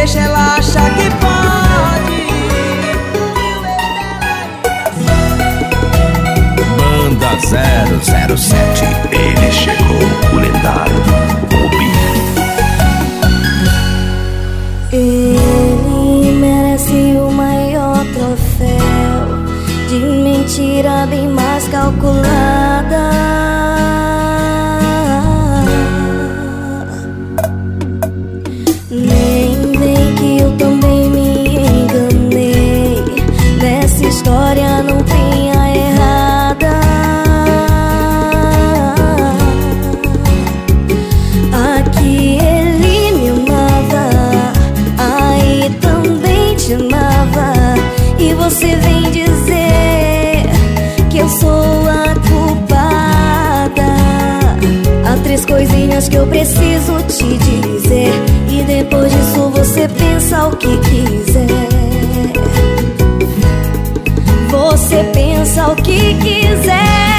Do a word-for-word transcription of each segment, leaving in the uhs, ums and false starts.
deixa ela achar que pode. Banda zero zero sete. Ele chegou, o lendário Bobi. Ele merece o maior troféu de mentira bem mais calculada. Nem vem que eu também me enganei, nessa história não tem a errada. Aqui ele me amava, aí também te amava, e você vem dizer que eu sou a culpada. Há três coisinhas que eu preciso te dizer, e depois disso você pensa o que quiser. Você pensa o que quiser.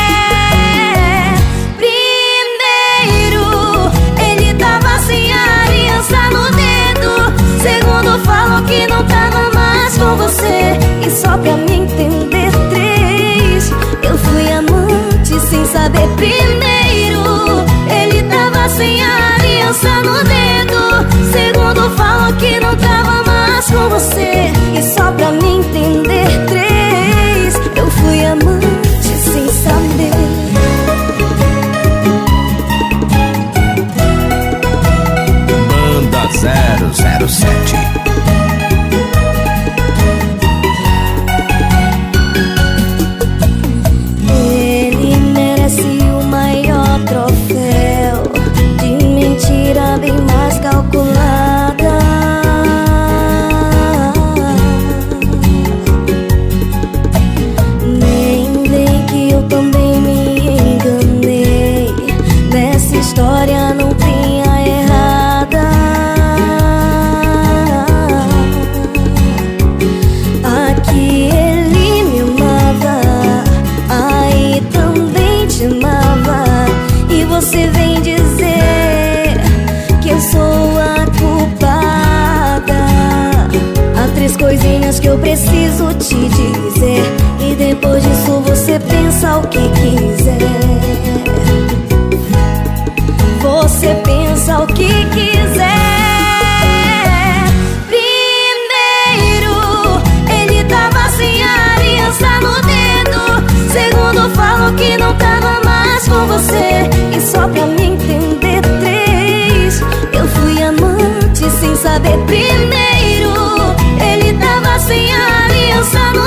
Primeiro, ele tava sem a aliança no dedo. Segundo, falou que não tava mais com você. E só pra me entender, três, eu fui amante sem saber. Primeiro, ele tava sem a aliança no dedo. Segundo, falou que não tava mais com você. E só pra me entender, três, eu fui amante sem saber. Banda zero zero sete. Ele merece o maior troféu de mentira bem mais calculada. Nem vem que eu também me enganei, nessa história não tem a errada. Aqui ele me amava, aí também te amava, e você vem dizer que eu sou a culpada. Há três coisinhas que eu preciso te dizer, e depois disso você pensa o que quiser. Você pensa o que quiser. Primeiro, ele tava sem a aliança no dedo. Segundo, falou que não tava mais com você. E só pra me entender, três, eu fui amante sem saber. Primeiro,